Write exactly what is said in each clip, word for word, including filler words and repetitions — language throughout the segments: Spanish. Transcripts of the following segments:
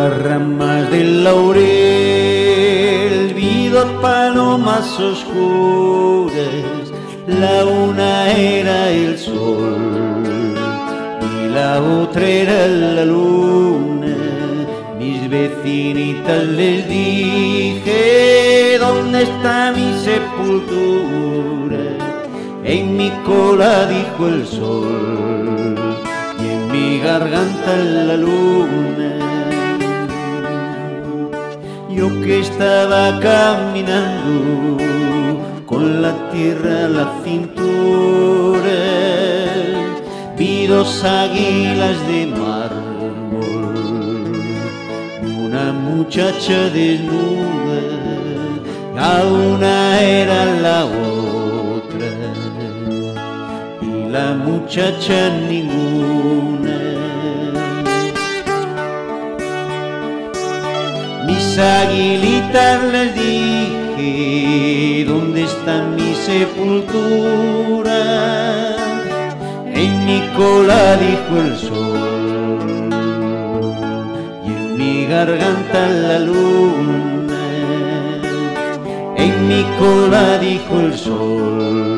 las ramas del laurel vi dos palomas oscuras, la una era el sol y la otra era la luna. Mis vecinitas les dije, ¿dónde está mi sepultura? En mi cola dijo el sol y en mi garganta la luna. Yo que estaba caminando con la tierra a la cintura, vi dos águilas de mármol, una muchacha desnuda, la una era la otra y la muchacha ninguna. Mis aguilitas les dije, ¿dónde está mi sepultura? En mi cola dijo el sol y en mi garganta la luna. En mi cola dijo el sol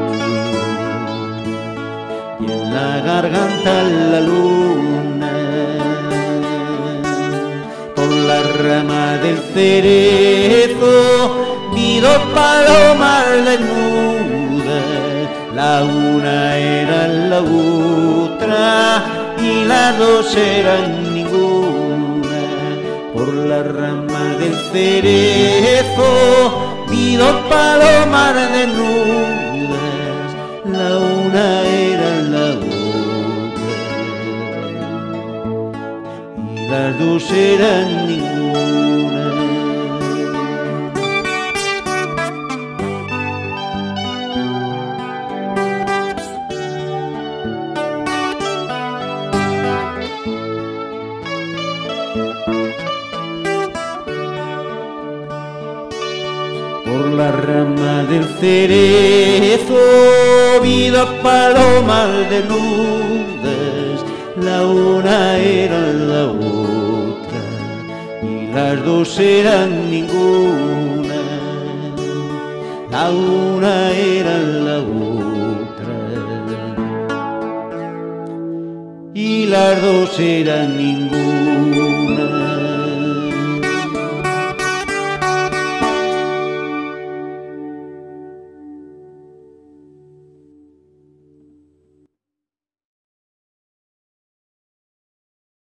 y en la garganta la luna. Por la rama del cerezo vi dos palomas desnudas, la una era la otra y las dos eran ninguna. Por la rama del cerezo vi dos palomas desnudas, la una era la otra y las dos eran ninguna. Por la rama del cerezo vi dos palomas desnudas, la una era la otra y las dos eran ninguna. La una era la otra y las dos eran ninguna.